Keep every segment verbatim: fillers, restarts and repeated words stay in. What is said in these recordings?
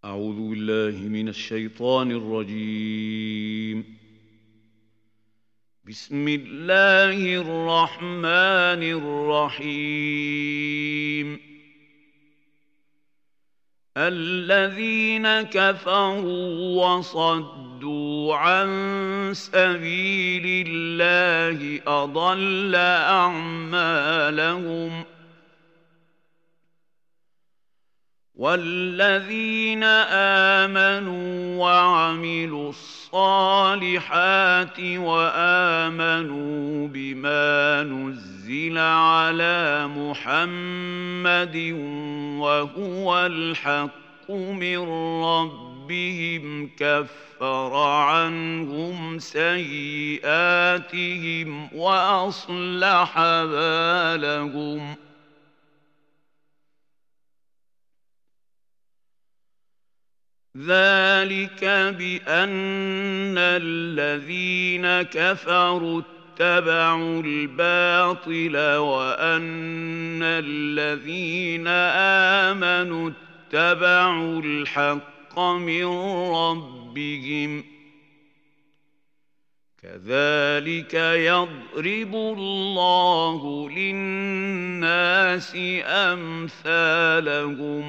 أعوذ بالله من الشيطان الرجيم. بسم الله الرحمن الرحيم. الذين كفروا وصدوا عن سبيل الله أضل أعمالهم والذين آمنوا وعملوا الصالحات وآمنوا بما نزل على محمد وهو الحق من ربهم كفر عنهم سيئاتهم وأصلح بالهم. ذلك بأن الذين كفروا اتبعوا الباطل وأن الذين آمنوا اتبعوا الحق من ربهم كذلك يضرب الله للناس أمثالهم.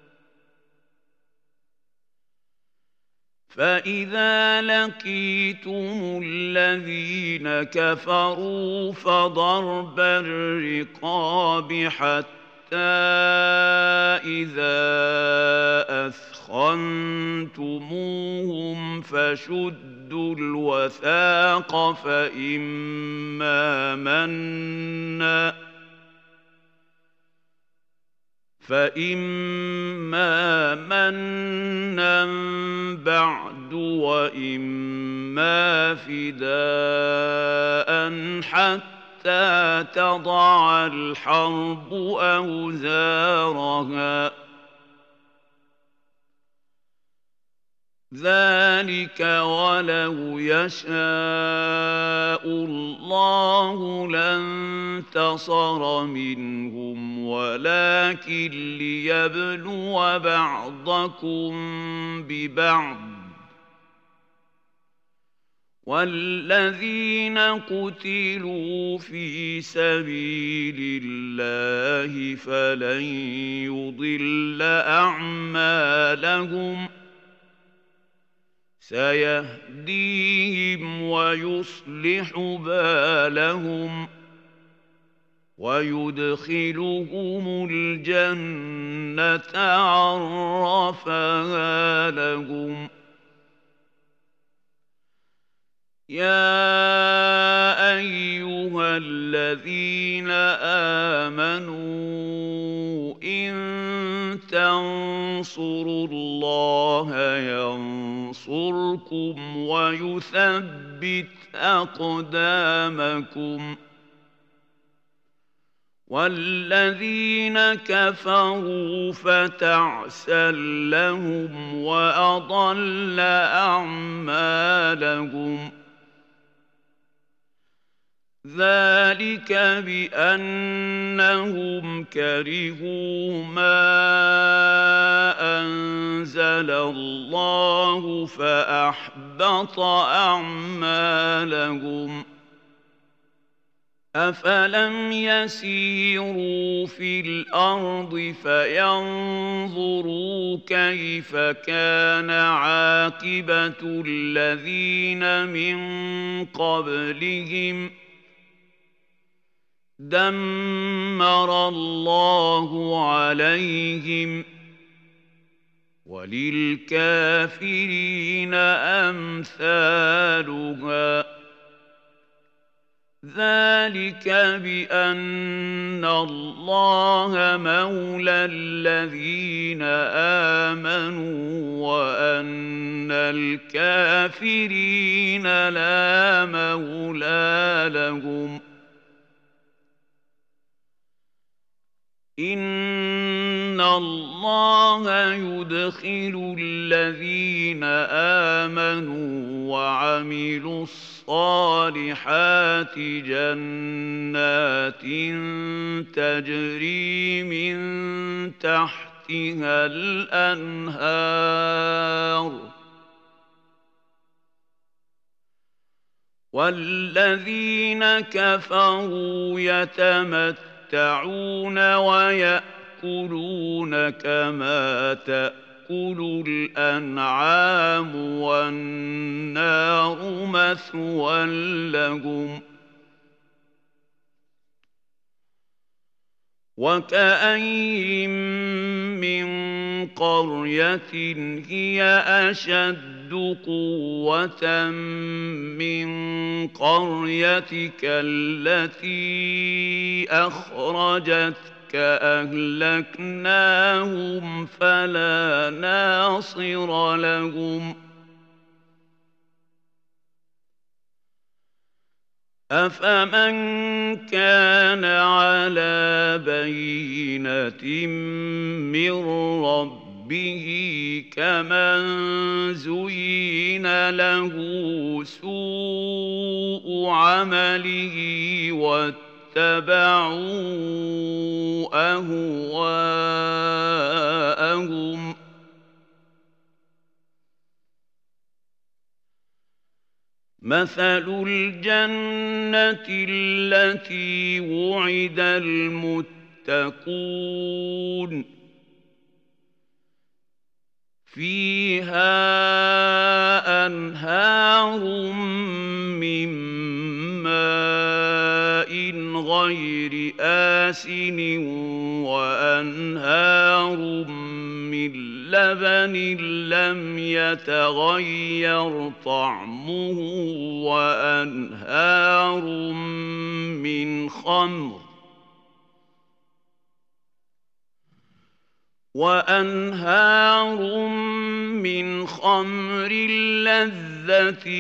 فإذا لقيتم الذين كفروا فضرب الرقاب حتى إذا أثخنتموهم فشدوا الوثاق فإما منا فإما منا بعد وإما فداء حتى تضع الحرب أوزارها. ذلك ولو يشاء الله لانتصر منهم ولكن ليبلو بعضكم ببعض والذين قتلوا في سبيل الله فلن يضل أعمالهم سيهديهم ويصلح بالهم ويدخلهم الجنة عرفها لهم. يا أيها الذين آمنوا إن تنصروا الله ينصركم ويثبت أقدامكم والذين كفروا فتعسا لهم وأضل أعمالهم. ذلك بأنهم كرهوا ما أنزل الله فأحبط أعمالهم. أفلم يسيروا في الأرض فينظروا كيف كان عاقبة الذين من قبلهم دمر الله عليهم وللكافرين أمثالها. ذلك بأن الله مولى الذين آمنوا وأن الكافرين لا مولى لهم. إن الله يدخل الذين آمنوا وعملوا الصالحات جنات تجري من تحت تحتها الأنهار والذين كفروا يتمتعون ويأكلون كما تأكل الأنعام والنار مثوى لهم وكأين من قرية هي أشد قوة من قريتك التي أخرجتك أهلكناهم فلا ناصر لهم أفمن كان على بينة من ربه كمن زين له سوء عمله واتبعوا أهواءهم مثل الجنة التي وعد المتقون فيها أنهار من ماء غير آسن وأنهار من لبن لم يتغير طعمه وأنهار من خمر وأنهار من خمر لذة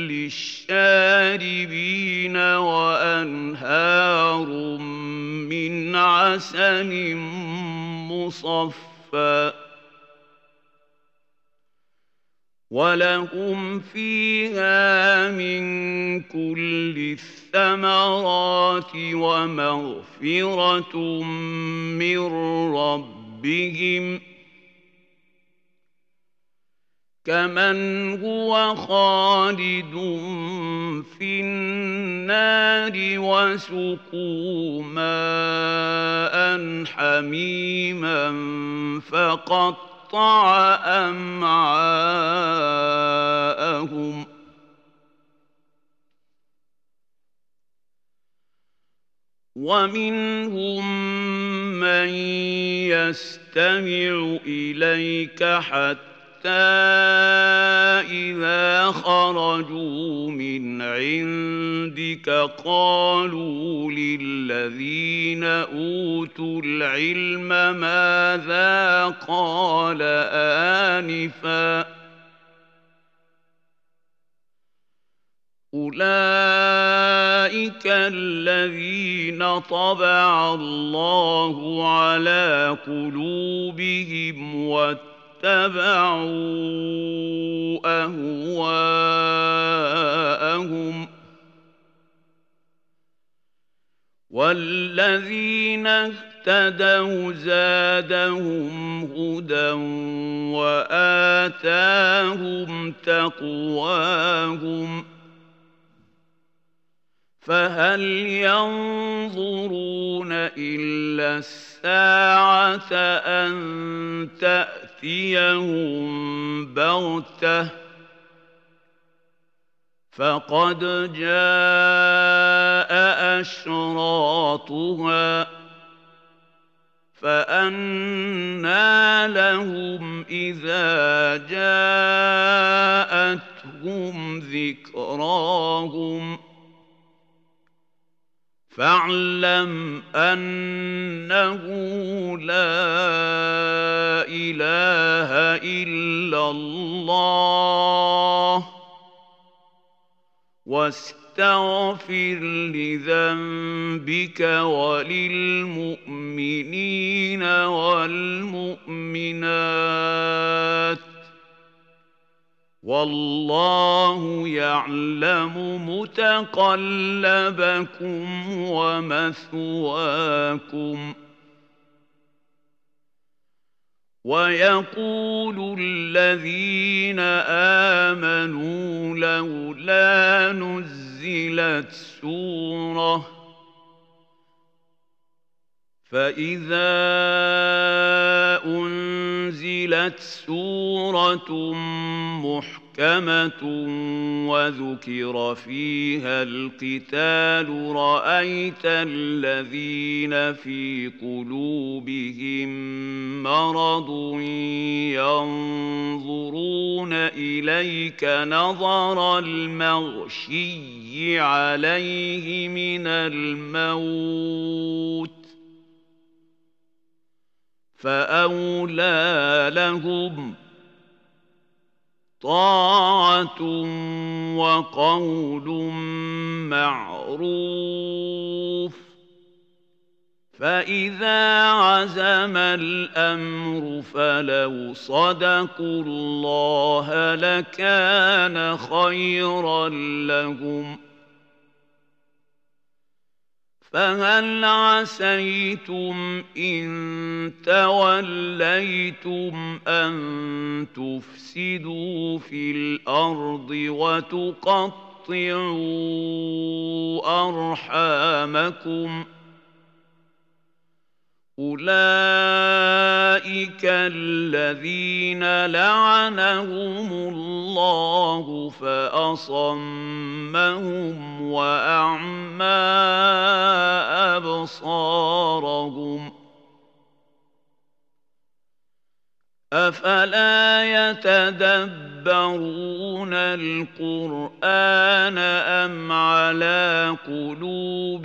للشاربين وأنهار من عسل مصفى ولهم فيها من كل الثمرات ومغفرة من ربهم كمن هو خالد في النار وسقوا ماء حميما فقطع أمعاءهم ومنهم من يستمع إليك حتى إذا خرجوا من عندك قالوا للذين أوتوا العلم ماذا قال آنفا أولئك الذين طبع الله على قلوبهم واتبعوا أهواءهم والذين اهتدوا زادهم هدى وآتاهم تقواهم فهل ينظرون إلا الساعة أن تأتيهم بغتة فقد جاء أشراطها فأنى لهم إذا جاءتهم ذكراهم فاعلم أنه لا إله إلا الله واستغفر لذنبك وللمؤمنين والمؤمنات والله يعلم متقلبكم ومثواكم ويقول الذين آمنوا لولا نزلت سورة فإذا أنزلت سورة محكمة وذكر فيها القتال رأيت الذين في قلوبهم مرض ينظرون إليك نظر المغشي عليه من الموت فأولى لهم طاعة وقول معروف فإذا عزم الأمر فلو صدقوا الله لكان خيرا لهم فهل عسيتم إن توليتم أن تفسدوا في الأرض وتقطعوا أرحامكم أولئك الذين لعنهم الله فأصمهم وأعمى أبصارهم أفلا يتدبرون القرآن أم على قلوب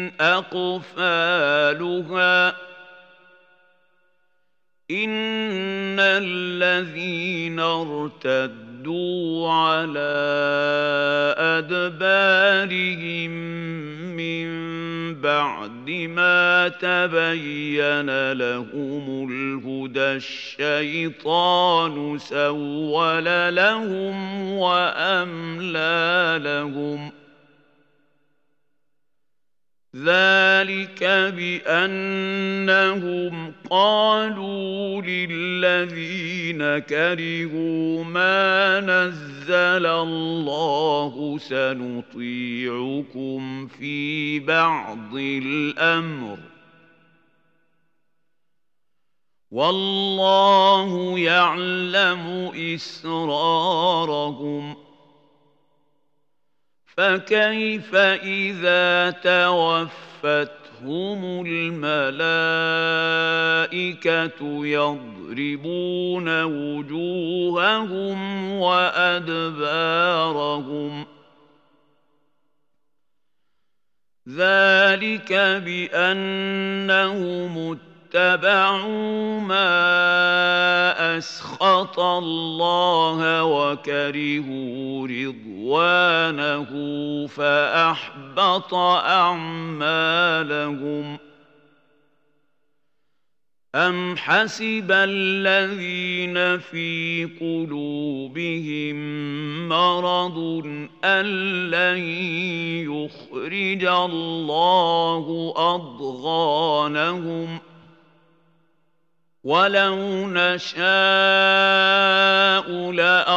أقفالها إن الذين ارتدوا على أدبارهم من بعد ما تبين لهم الهدى الشيطان سول لهم وأملى لهم ذلك بأنهم قالوا للذين كرهوا ما نزل الله سنطيعكم في بعض الأمر والله يعلم إسرارهم فكيف إذا توفتهم الملائكة يضربون وجوههم وأدبارهم ذلك بأنهم اتبعوا ما أسخط الله وكرهوا رضوانه فأحبط أعمالهم أم حسب الذين في قلوبهم مرض أن لن يخرج الله أضغانهم ولو نشاء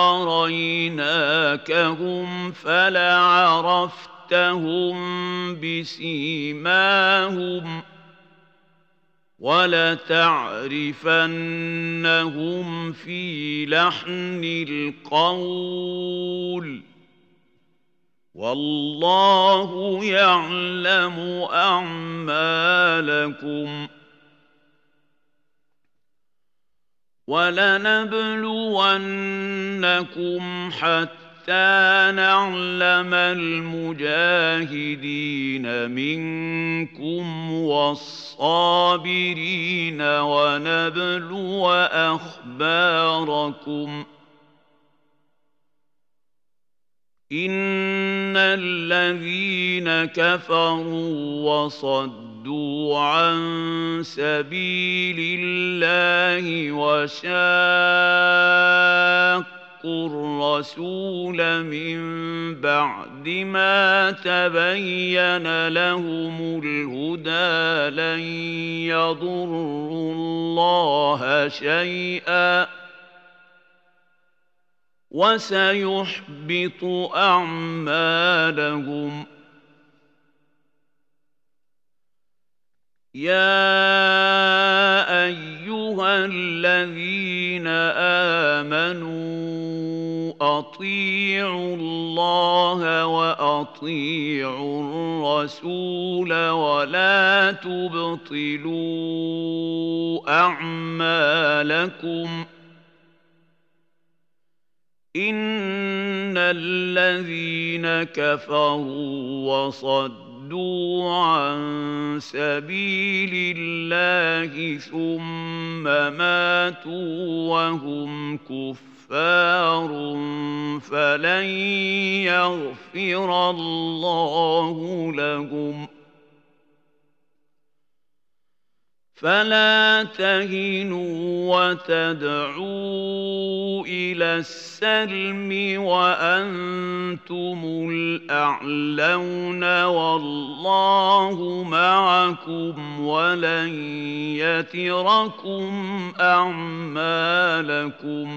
لأريناكهم فلعرفتهم بسيماهم ولتعرفنهم في لحن القول والله يعلم أعمالكم ولنبلونكم حتى نعلم المجاهدين منكم والصابرين ونبلو أخباركم إن الذين كفروا وصدوا عن سبيل الله وشاقوا الرسول من بعد ما تبين لهم الهدى لن يضروا الله شيئا وسيحبط أعمالهم. يا أيها الذين آمنوا أطيعوا الله وأطيعوا الرسول ولا تبطلوا أعمالكم إن الذين كفروا وصدوا عن سبيل الله ثم ماتوا وهم كفار فلن يغفر الله لهم. فلا تهنوا وتدعوا إلى السلم وأنتم الأعلون والله معكم ولن يتركم أعمالكم.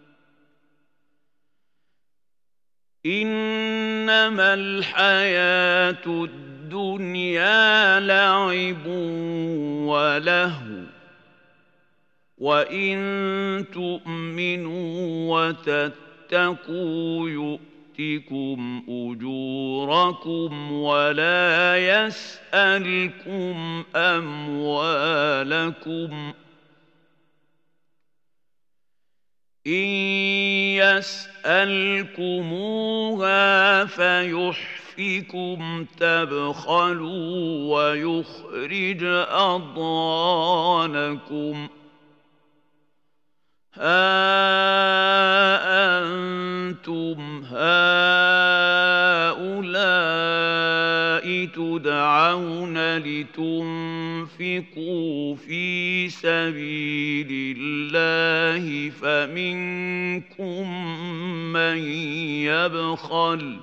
إنما الحياة الدنيا الدنيا لعب ولهو وإن تؤمنوا وتتقوا يؤتكم أجوركم ولا يسألكم أموالكم. إن يسألكموها فيحفظكم فيكم تبخلوا ويخرج أضغانكم. ها أنتم هؤلاء تدعون لتنفقوا في سبيل الله فمنكم من يبخل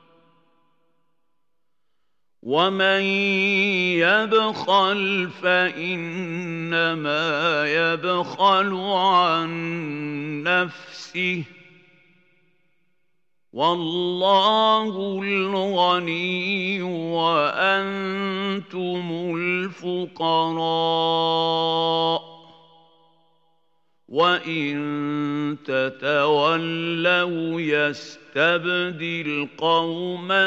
ومن يبخل فإنما يبخل عن نفسه والله الغني وأنتم الفقراء وإن تتولوا يستبدل قوما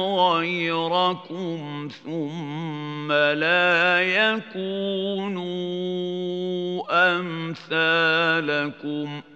غيركم ثم لا يكونوا أمثالكم.